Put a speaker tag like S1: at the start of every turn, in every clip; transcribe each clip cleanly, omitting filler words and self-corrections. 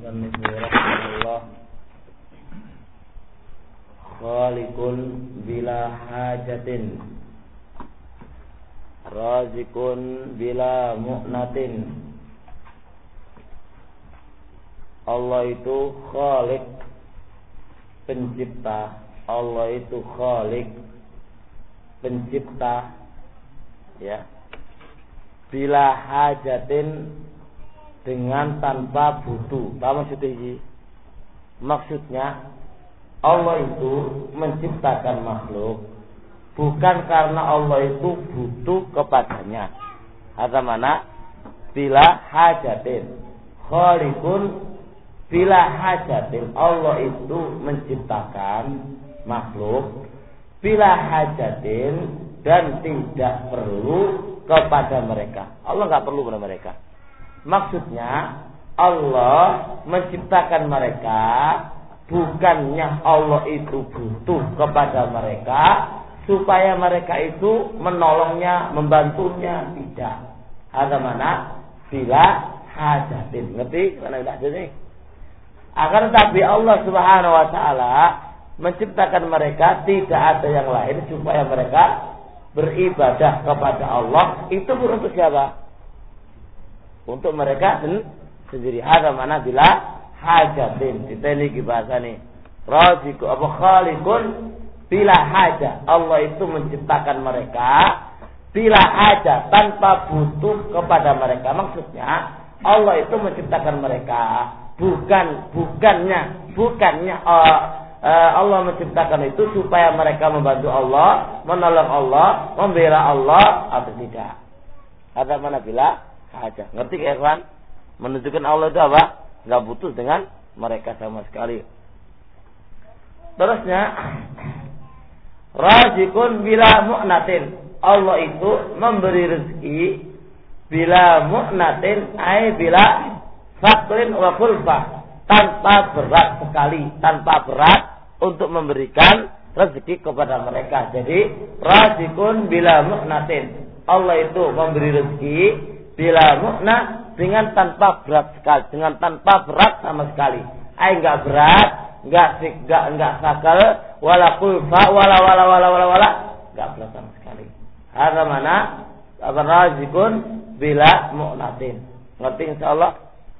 S1: المصنف رحمه الله خالق بلا حاجة رازق بلا مؤنة. Allah itu khalik, pencipta. Allah itu khalik, pencipta, ya. Bila hajatin, dengan tanpa butuh. Apa maksudnya ini? Maksudnya Allah itu menciptakan makhluk bukan karena Allah itu butuh kepadanya. Ada mana? Bila hajatin, khalikun bila hajatin. Allah itu menciptakan makhluk bila hajatin dan tidak perlu kepada mereka. Allah nggak perlu kepada mereka. Maksudnya Allah menciptakan mereka bukannya Allah itu butuh kepada mereka supaya mereka itu menolongnya, membantunya, tidak. Ada mana? Bila hajatin. Ngerti? Mana bila hajatin? Akan tetapi Allah Subhanahu wa taala menciptakan mereka tidak ada yang lain supaya mereka beribadah kepada Allah. Itu pun untuk siapa? Untuk mereka sendiri. Ada mana bila hajatin. Kita ini bahasa nih. Raziku apa khalikun bila hajat. Allah itu menciptakan mereka bila hajat, tanpa butuh kepada mereka. Maksudnya Allah itu menciptakan mereka bukannya Allah menciptakan itu supaya mereka membantu Allah, menolong Allah, membela Allah atau tidak. Ada mana bila hajat. Ngerti ya kawan? Menunjukkan Allah itu apa? Enggak butuh dengan mereka sama sekali. Terusnya razikun bila mu'natin. Allah itu memberi rezeki bila mu'natin, ay bila fakrin wa kulfah, tanpa berat sekali, tanpa berat untuk memberikan rezeki kepada mereka. Jadi razikun bila mu'natin. Allah itu memberi rezeki bila mu'nah, dengan tanpa berat sekali, dengan tanpa berat sama sekali. Ay enggak berat, enggak sakal, wala kulfa, wala enggak berat sama sekali. Ada mana? Razikun bila mu'natin. Ngerti insyaallah?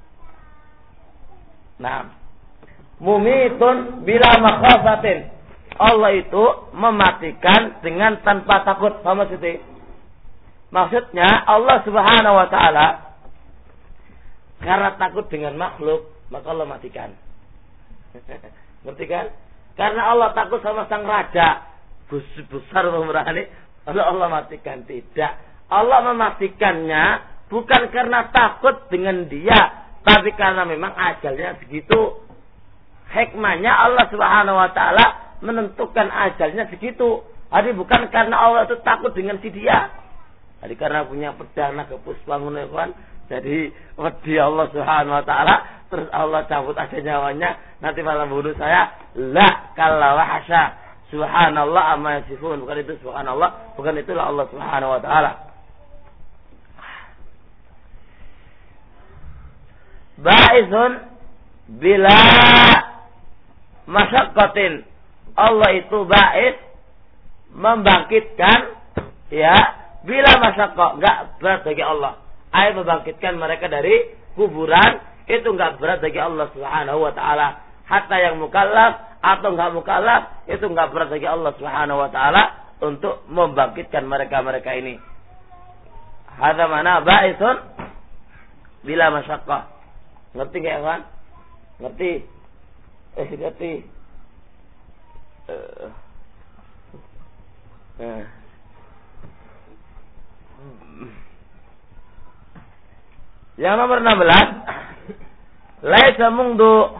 S1: Nah, mumitun bila makhafatin. Allah itu mematikan dengan tanpa takut. Sama seperti maksudnya Allah Subhanahu wa taala karena takut dengan makhluk, maka Allah matikan. Ngerti kan? Karena Allah takut sama sang raja besar pemberani, Allah matikan. Tidak. Allah mematikannya bukan karena takut dengan dia, tapi karena memang ajalnya segitu. Hikmahnya Allah Subhanahu wa taala menentukan ajalnya segitu. Jadi bukan karena Allah itu takut dengan si dia. Jadi karena punya pedang naga puspangun, kan? Jadi wedi Allah Subhanahu wa taala, terus Allah cabut aja nyawanya, nanti malah bunuh saya. La kalla wa hasya. Subhanallah amma yasifun. Bukan itu subhanallah, bukan itulah Allah Subhanahu wa taala. Ba'izun bila masyaqqatin. Allah itu ba'is, membangkitkan, ya, bila masyaqqah, enggak berat bagi Allah. Ay membangkitkan mereka dari kuburan, itu enggak berat bagi Allah Subhanahu wa taala. Hatta yang mukallaf atau enggak mukallaf, itu enggak berat bagi Allah Subhanahu wa taala untuk membangkitkan mereka-mereka ini. Hadza mana ba'isun bila masyaqqah. Ngerti enggak kan? Ngerti? Ngerti. Yang nomor 16, laisa mundu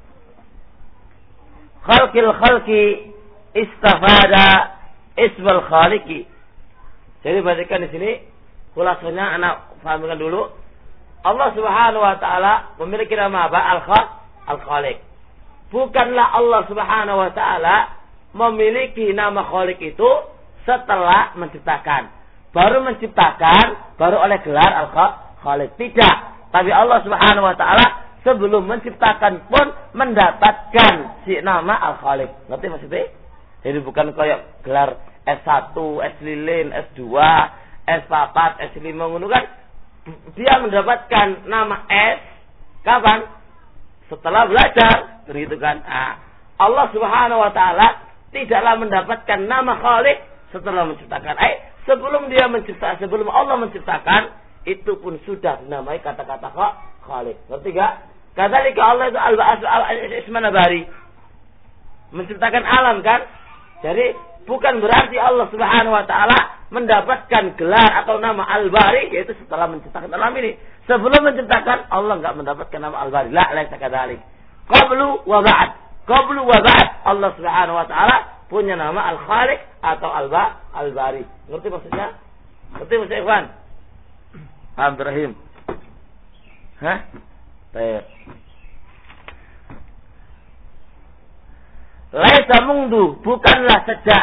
S1: khalqi istafada ismal khaliqi. Jadi perhatikan di sini khulasanya, anak fahamkan dulu. Allah Subhanahu wa taala memiliki nama apa? Al-Khaliq. Bukanlah Allah Subhanahu wa taala memiliki nama Khaliq itu setelah menciptakan. Baru menciptakan, baru oleh gelar Al-Khaliq. Tidak. Tapi Allah Subhanahu wa taala sebelum menciptakan pun mendapatkan si nama Al-Khaliq. Ngerti maksudnya? Jadi bukan kayak gelar S1, S lilin, S2, S4, S5 ngono kan. Dia mendapatkan nama S kapan? Setelah belajar, begitu kan? Allah Subhanahu wa taala tidaklah mendapatkan nama Khaliq setelah menciptakan. Sebelum Allah menciptakan, itu pun sudah dinamai kata-kata Khaliq. Ngerti gak? Kadzalika Allah itu al-isman bari. Menciptakan alam kan? Jadi bukan berarti Allah Subhanahu wa taala mendapatkan gelar atau nama Al-Bari yaitu setelah menciptakan alam ini. Sebelum menciptakan Allah enggak mendapatkan nama Al-Bari. La laisa kadzalik. Qablu wa ba'd. Qablu wa ba'd. Allah Subhanahu wa taala punya nama Al-Khaliq atau Al-Bari. Ngerti maksudnya? Ngerti maksudnya, Ikhwan? Paham Ibrahim? Hah? Baik. Laisa mundu, bukanlah sejak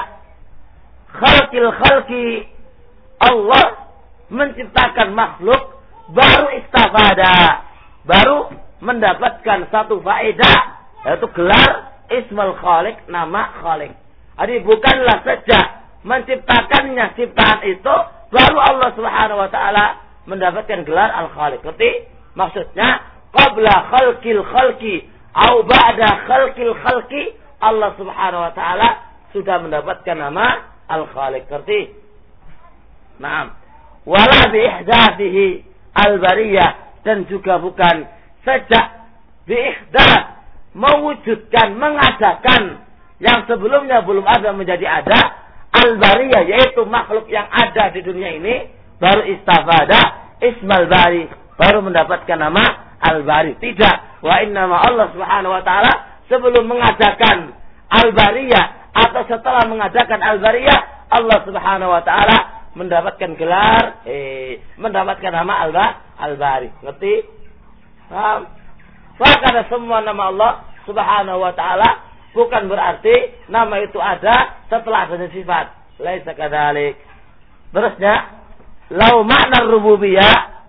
S1: khalqi Allah menciptakan makhluk baru istafada, baru mendapatkan satu faedah yaitu gelar Ismul Khaliq, nama Khaliq. Jadi bukanlah sejak menciptakannya ciptaan itu baru Allah Subhanahu wa taala mendapatkan gelar Al-Khaliq. Ngerti? Maksudnya qabla khalqi au ba'da khalqi Allah Subhanahu wa taala sudah mendapatkan nama Al-Khaliq. Ngerti? Naam. Wala bi ihdatsihi al-bariyah, dan juga bukan sejak bi ihdaats mewujudkan, mengadakan yang sebelumnya belum ada menjadi ada, al-bariyah yaitu makhluk yang ada di dunia ini, baru istafada ismal bari, baru mendapatkan nama al-bari. Tidak. Wa innama Allah Subhanahu wa taala sebelum mengadakan al-bariyah atau setelah mengadakan al-bariyah, Allah Subhanahu wa taala mendapatkan gelar mendapatkan nama al-bari. Ngerti? Paham? Maka semua nama Allah Subhanahu wa taala bukan berarti nama itu ada setelah adanya sifat. Laisa kadzalik. Terusnya, lau makna rububiyah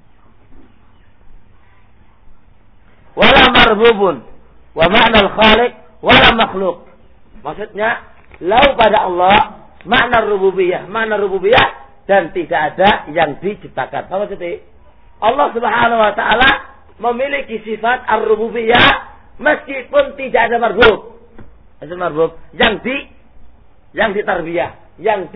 S1: wala marbubun wa makna al-khaliq wala makhluk. Maksudnya, lau pada Allah makna rububiyah dan tidak ada yang diciptakan. Apa maksudnya? Allah Subhanahu wa taala memiliki sifat ar-rububiyah meskipun tidak ada marbub. Ada marbub yang ditarbiyah, yang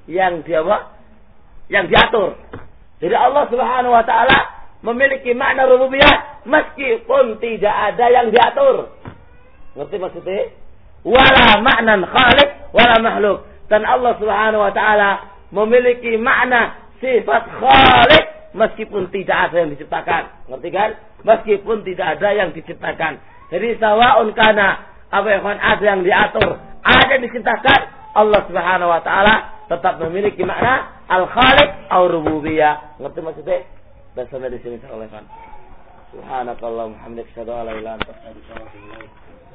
S1: diatur. Jadi Allah Subhanahu wa taala memiliki makna rububiyah meskipun tidak ada yang diatur. Ngerti maksudnya? Wala maknan khaliq wala makhluk. Dan Allah Subhanahu wa taala memiliki makna sifat khaliq meskipun tidak ada yang diciptakan. Ngerti kan? Meskipun tidak ada yang diciptakan. Jadi sawaun kana ada yang diatur, ada yang diciptakan, Allah Subhanahu wa taala tetap memiliki makna al-khaliq atau rububiyah. Ngerti maksudnya? Dan sampai di sini insyaallah. Subhanakallahumma hamdaka asyhadu an la ilaha illa anta astaghfiruka wa atubu ilaik.